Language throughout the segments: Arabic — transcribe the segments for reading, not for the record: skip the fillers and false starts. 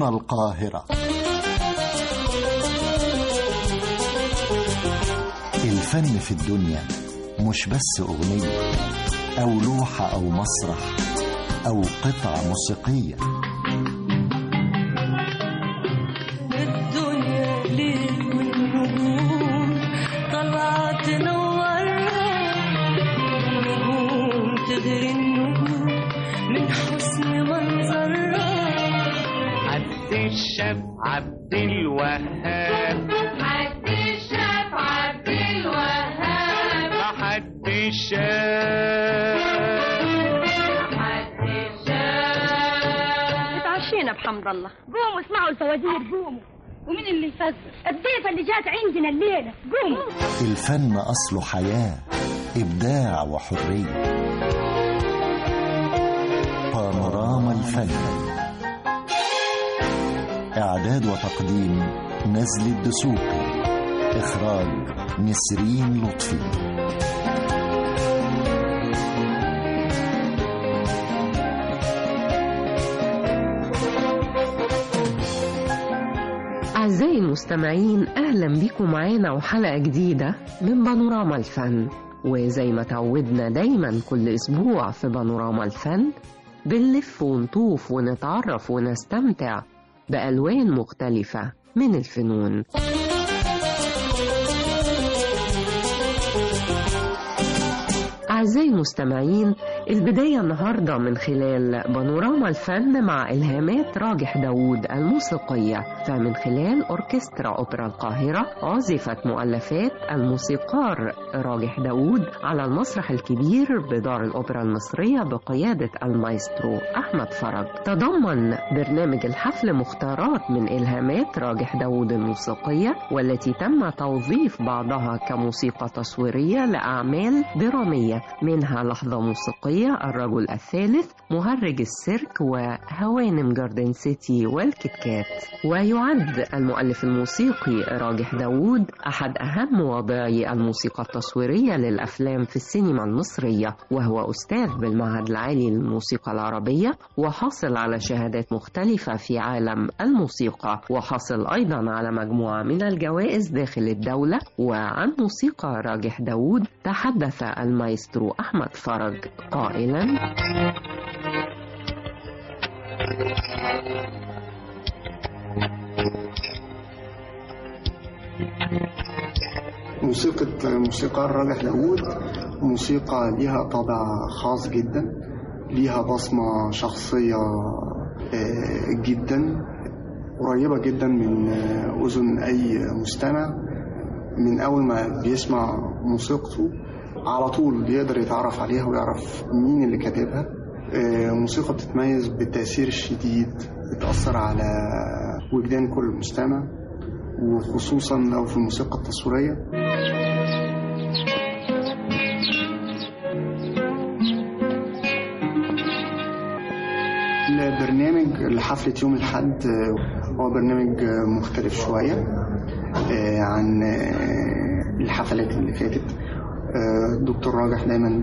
هنا القاهرة. الفن في الدنيا مش بس أغنية أو لوحة أو مسرح أو قطعة موسيقية. الدنيا ليل والنجوم طلعت تنورها، نجوم تغري النجوم من حسن منظرها. عبد الشاب عبد الوهاب، عبد الشاب عبد الوهاب، عبد الشاب عبد الشاب. اتعشينا بحمد الله، قوموا اسمعوا الفوازير، قوموا. ومين اللي يفزر؟ الضيفة اللي جات عندنا الليلة، قوموا. الفن أصله حياة، إبداع وحرية. بانوراما الفن، إعداد وتقديم نزل الدسوقي، إخراج نسرين لطفي. أعزائي المستمعين، أهلا بكم معانا وحلقة جديدة من بانوراما الفن. وزي ما تعودنا دايما كل أسبوع في بانوراما الفن بنلف ونطوف ونتعرف ونستمتع بألوان مختلفة من الفنون. أعزائي المستمعين، البداية النهاردة من خلال بانوراما الفن مع إلهامات راجح داود الموسيقية. فمن خلال أوركسترا أوبرا القاهرة عزفت مؤلفات الموسيقار راجح داود على المسرح الكبير بدار الأوبرا المصرية بقيادة المايسترو أحمد فرج. تضمن برنامج الحفل مختارات من إلهامات راجح داود الموسيقية، والتي تم توظيف بعضها كموسيقى تصويرية لأعمال درامية، منها لحظة موسيقية، الرجل الثالث، مهرج السيرك، وهوانم جاردن سيتي والكتكات. ويعد المؤلف الموسيقي راجح داود أحد أهم واضعي الموسيقى التصويرية للأفلام في السينما المصرية، وهو أستاذ بالمعهد العالي للموسيقى العربية، وحاصل على شهادات مختلفة في عالم الموسيقى، وحاصل أيضا على مجموعة من الجوائز داخل الدولة. وعن موسيقى راجح داود تحدث المايسترو أحمد فرج قائلا: موسيقار راجح داود موسيقى ليها طابع خاص جدا، ليها بصمة شخصية جدا قريبة جدا من أذن أي مستمع. من أول ما بيسمع موسيقته على طول بيقدر يتعرف عليها ويعرف مين اللي كاتبها. موسيقى بتتميز بالتأثير الشديد، بتأثر على وجدان كل مستمع، وخصوصا لو في الموسيقى التصويرية. البرنامج لحفلة يوم الأحد هو برنامج مختلف شوية عن الحفلات اللي فاتت. الدكتور راجح دايما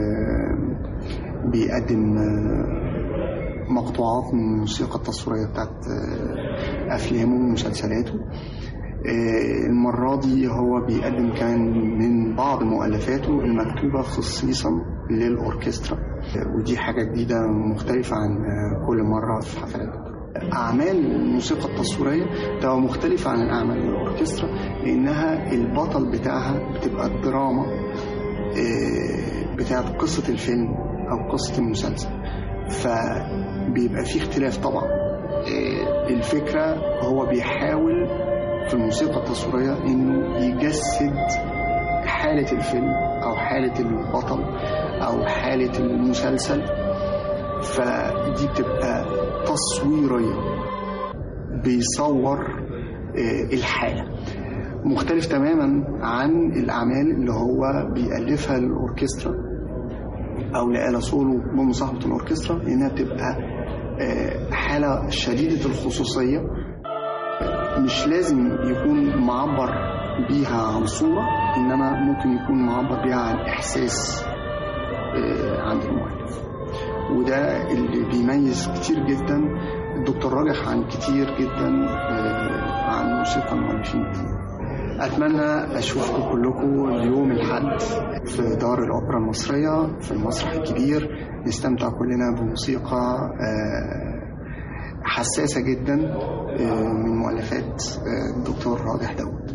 بيقدم مقطوعات من الموسيقى التصويرية بتاعت أفلامه ومسلسلاته. المرة دي هو بيقدم كمان من بعض مؤلفاته المكتوبة خصيصا للأوركسترا، ودي حاجة جديدة مختلفة عن كل مرة في حفلات. أعمال الموسيقى التصويرية تبقى مختلفة عن الأعمال الأوركسترا، لأنها البطل بتاعها بتبقى الدراما بتاعت قصة الفيلم أو قصة المسلسل، فبيبقى فيه اختلاف طبعا. الفكرة هو بيحاول في الموسيقى التصويرية إنه يجسد حالة الفيلم أو حالة البطل أو حالة المسلسل، فدي بتبقى تصويرية، بيصور الحالة. مختلف تماما عن الأعمال اللي هو بيألفها الأوركسترا أو لآلة سولو بمصاحبة الأوركسترا، لأنها بتبقى حالة شديدة الخصوصية، مش لازم يكون معبر بيها عن صورة، إنما ممكن يكون معبر بيها عن إحساس عند المؤلف. وده اللي بيميز كتير جدا الدكتور راجح عن كتير جدا عن موسيقى المؤلفين. أتمنى أشوفكم كلكم يوم الأحد في دار الأوبرا المصرية في المسرح الكبير، نستمتع كلنا بموسيقى حساسة جدا من مؤلفات الدكتور راجح داوود.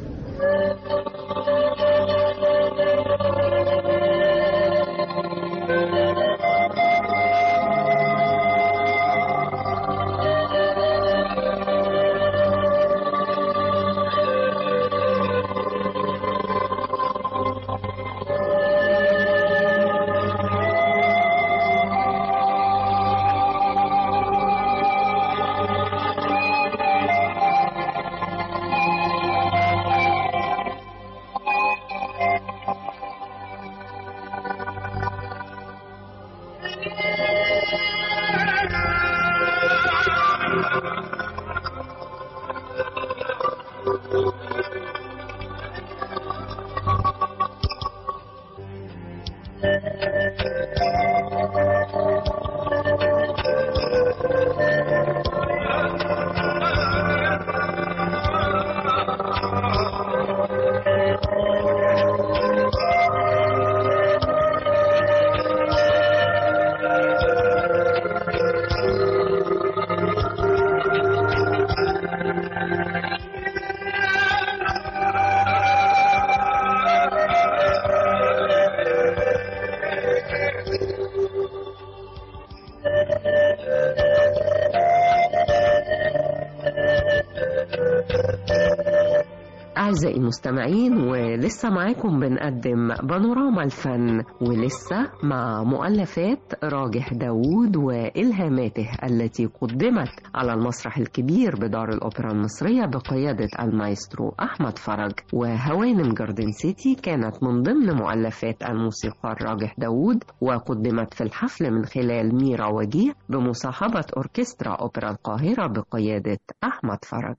أعزائي المستمعين، ولسه معاكم بنقدم بانوراما الفن، ولسه مع مؤلفات راجح داوود وإلهاماته التي قدمت على المسرح الكبير بدار الأوبرا المصرية بقيادة المايسترو أحمد فرج. وهوانم جاردن سيتي كانت من ضمن مؤلفات الموسيقار راجح داوود، وقدمت في الحفل من خلال ميرا وجيه بمصاحبة أوركسترا أوبرا القاهرة بقيادة أحمد فرج.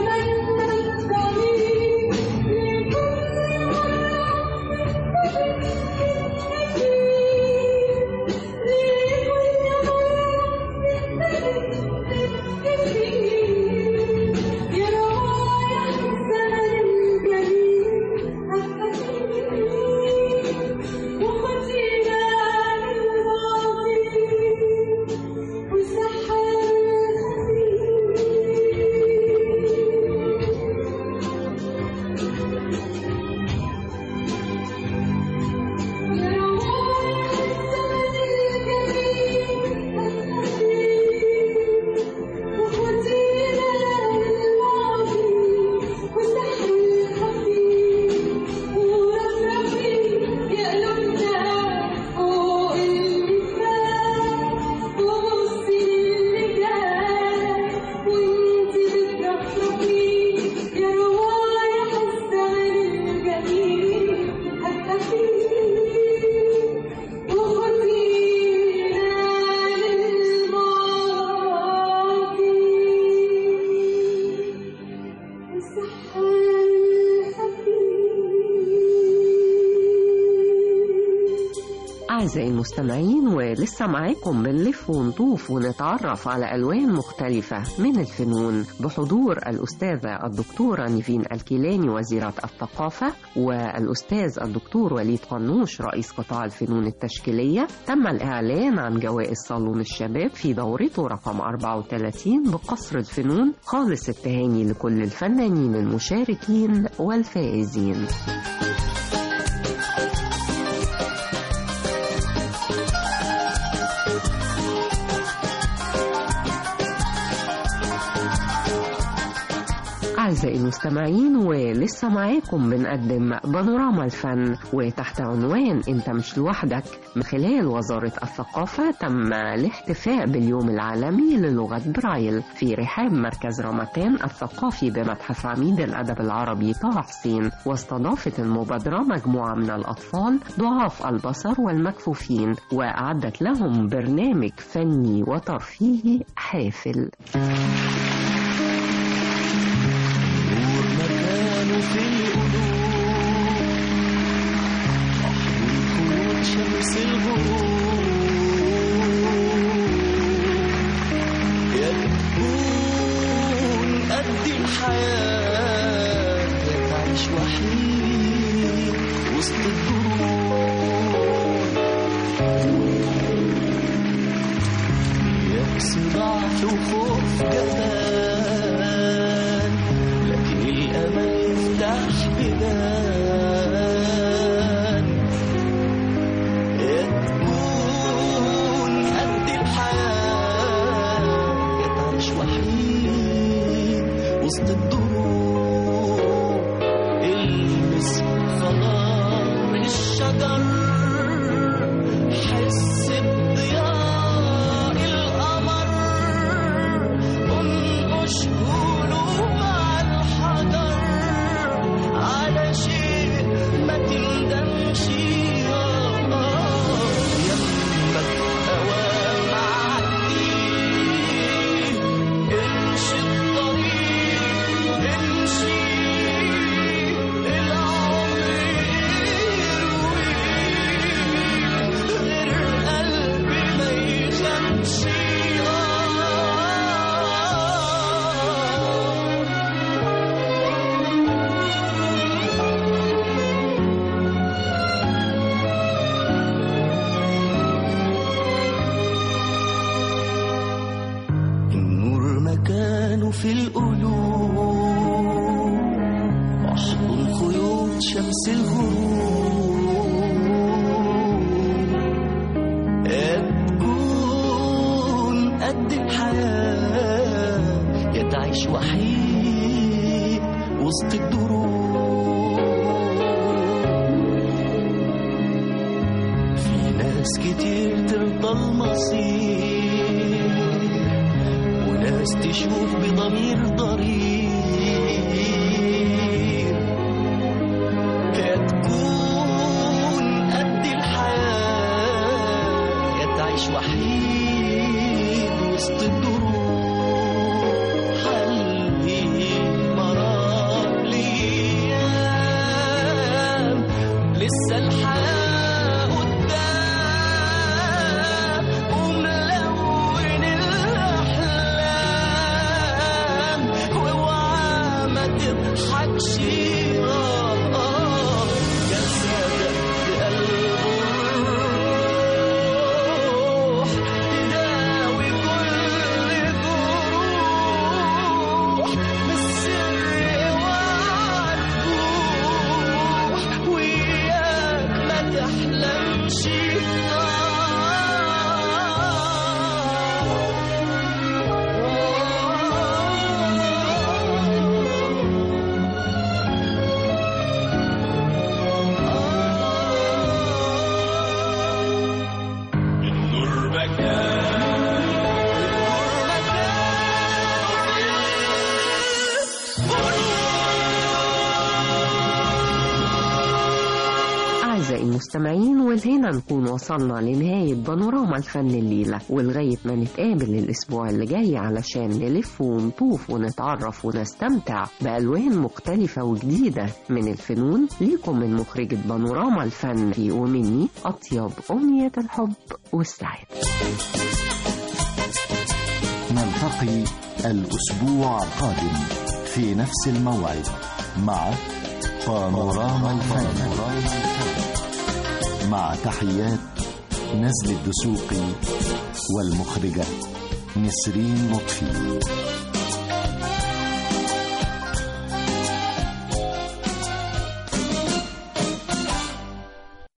أعزائي المستمعين، ولسه معاكم بنلف ونطوف ونتعرف على ألوان مختلفة من الفنون بحضور الأستاذة الدكتورة نيفين الكيلاني وزيرة الثقافة، والأستاذ الدكتور وليد قنوش رئيس قطاع الفنون التشكيلية. تم الإعلان عن جوائز صالون الشباب في دورته رقم 34 بقصر الفنون. خالص التهاني لكل الفنانين المشاركين والفائزين. أعزائي المستمعين، ولسه معاكم بنقدم بانوراما الفن، وتحت عنوان أنت مش لوحدك من خلال وزارة الثقافة تم الاحتفاء باليوم العالمي للغة برايل في رحاب مركز رمتان الثقافي بمتحف عميد الأدب العربي طه حسين. واستضافت المبادرة مجموعة من الأطفال ضعاف البصر والمكفوفين، وأعدت لهم برنامج فني وترفيهي حافل. في القلوب والخيوط شمس الغروب يكبر الحياة تعيش وحيد وسط الدروب، يأس ضعف وخوف جبان، لكن الأمل يفتح بيبان. يا تكون قد الحياة يا تعيش وحيد وسط الدروب، المس خضار الشجر، حس بضياء القمر، انقش قلوب على الحجر، على شيء ما تندمش. يمك أوام عدي، امشي الطريق امشي، العمر يروي غير قلبي ما يخمش. النور مكانه في القلوب، واحضن خيوط شمس الغروب. يا تكون قد الحياة يا تعيش وحيد وسط الدروب. في ناس كتير ترضى المصير، وناس تشوف بضمير ضرير. يا تكون قد الحياة يا تعيش وحيد وسط الدروب. حلي مرار ليام، لسه الحياة قدام، وملون الأحلام، واوعى ما تضحكش. جسدك بقلب الروح، تداوي كل جروح، بالسر اوعى تروح، وياك ما تحلمش. أعزائي المستمعين، والهنا نكون وصلنا لنهاية بانوراما الفن الليلة، ولغاية ما نتقابل الأسبوع اللي جاي علشان نلف ونطوف ونتعرف ونستمتع بألوان مختلفة وجديدة من الفنون. ليكم من مخرجة بانوراما الفن ومني أطيب أمنية الحب والسعادة. نلتقي الأسبوع القادم في نفس الموعد مع بانوراما الفن، مع تحيات نزل الدسوقي والمخرجة نسرين لطفي.